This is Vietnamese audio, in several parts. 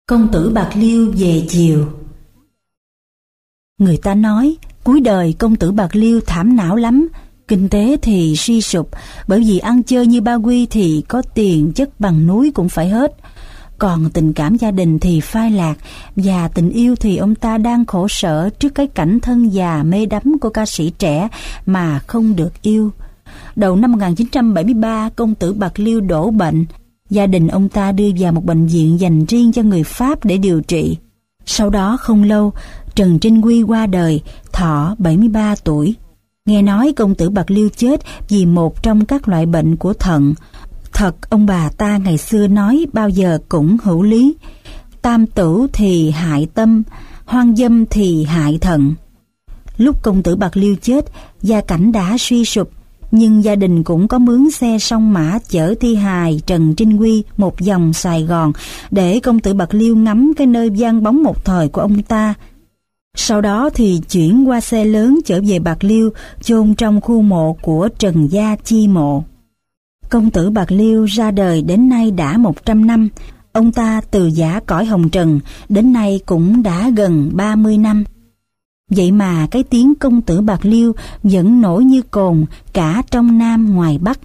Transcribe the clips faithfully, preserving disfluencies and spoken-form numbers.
Công tử Bạc Liêu về chiều. Người ta nói cuối đời công tử Bạc Liêu thảm não lắm. Kinh tế thì suy sụp, bởi vì ăn chơi như Ba Quy thì có tiền chất bằng núi cũng phải hết. Còn tình cảm gia đình thì phai lạc, và tình yêu thì ông ta đang khổ sở trước cái cảnh thân già mê đắm của ca sĩ trẻ mà không được yêu. Đầu năm một nghìn chín trăm bảy mươi ba, công tử Bạc Liêu đổ bệnh. Gia đình ông ta đưa vào một bệnh viện dành riêng cho người Pháp để điều trị. Sau đó không lâu, Trần Trinh Quy qua đời, thọ bảy mươi ba tuổi. Nghe nói công tử Bạc Liêu chết vì một trong các loại bệnh của thận. Thật, ông bà ta ngày xưa nói bao giờ cũng hữu lý. Tam tửu thì hại tâm, hoang dâm thì hại thận. Lúc công tử Bạc Liêu chết, gia cảnh đã suy sụp, nhưng gia đình cũng có mướn xe song mã chở thi hài Trần Trinh Quy một vòng Sài Gòn để công tử Bạc Liêu ngắm cái nơi vang bóng một thời của ông ta. Sau đó thì chuyển qua xe lớn trở về Bạc Liêu, chôn trong khu mộ của Trần Gia Chi Mộ. Công tử Bạc Liêu ra đời đến nay đã một trăm năm. Ông ta từ giã cõi hồng trần đến nay cũng đã gần ba mươi năm. Vậy mà cái tiếng công tử Bạc Liêu vẫn nổi như cồn cả trong Nam ngoài Bắc.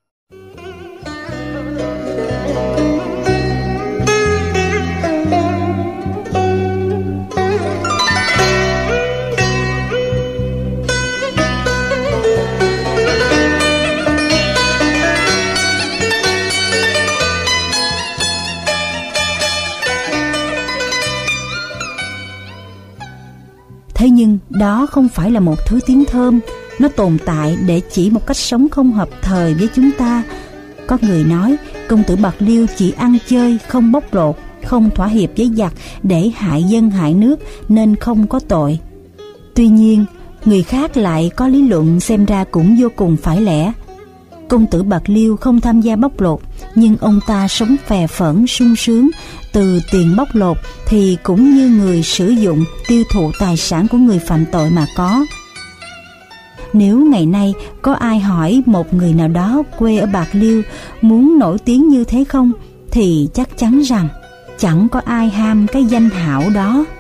Thế nhưng đó không phải là một thứ tiếng thơm, nó tồn tại để chỉ một cách sống không hợp thời với chúng ta. Có người nói công tử Bạc Liêu chỉ ăn chơi, không bóc lột, không thỏa hiệp với giặc để hại dân hại nước nên không có tội. Tuy nhiên, người khác lại có lý luận xem ra cũng vô cùng phải lẽ. Công tử Bạc Liêu không tham gia bóc lột, nhưng ông ta sống phè phỡn sung sướng. Từ tiền bóc lột thì cũng như người sử dụng tiêu thụ tài sản của người phạm tội mà có. Nếu ngày nay có ai hỏi một người nào đó quê ở Bạc Liêu muốn nổi tiếng như thế không, thì chắc chắn rằng chẳng có ai ham cái danh hảo đó.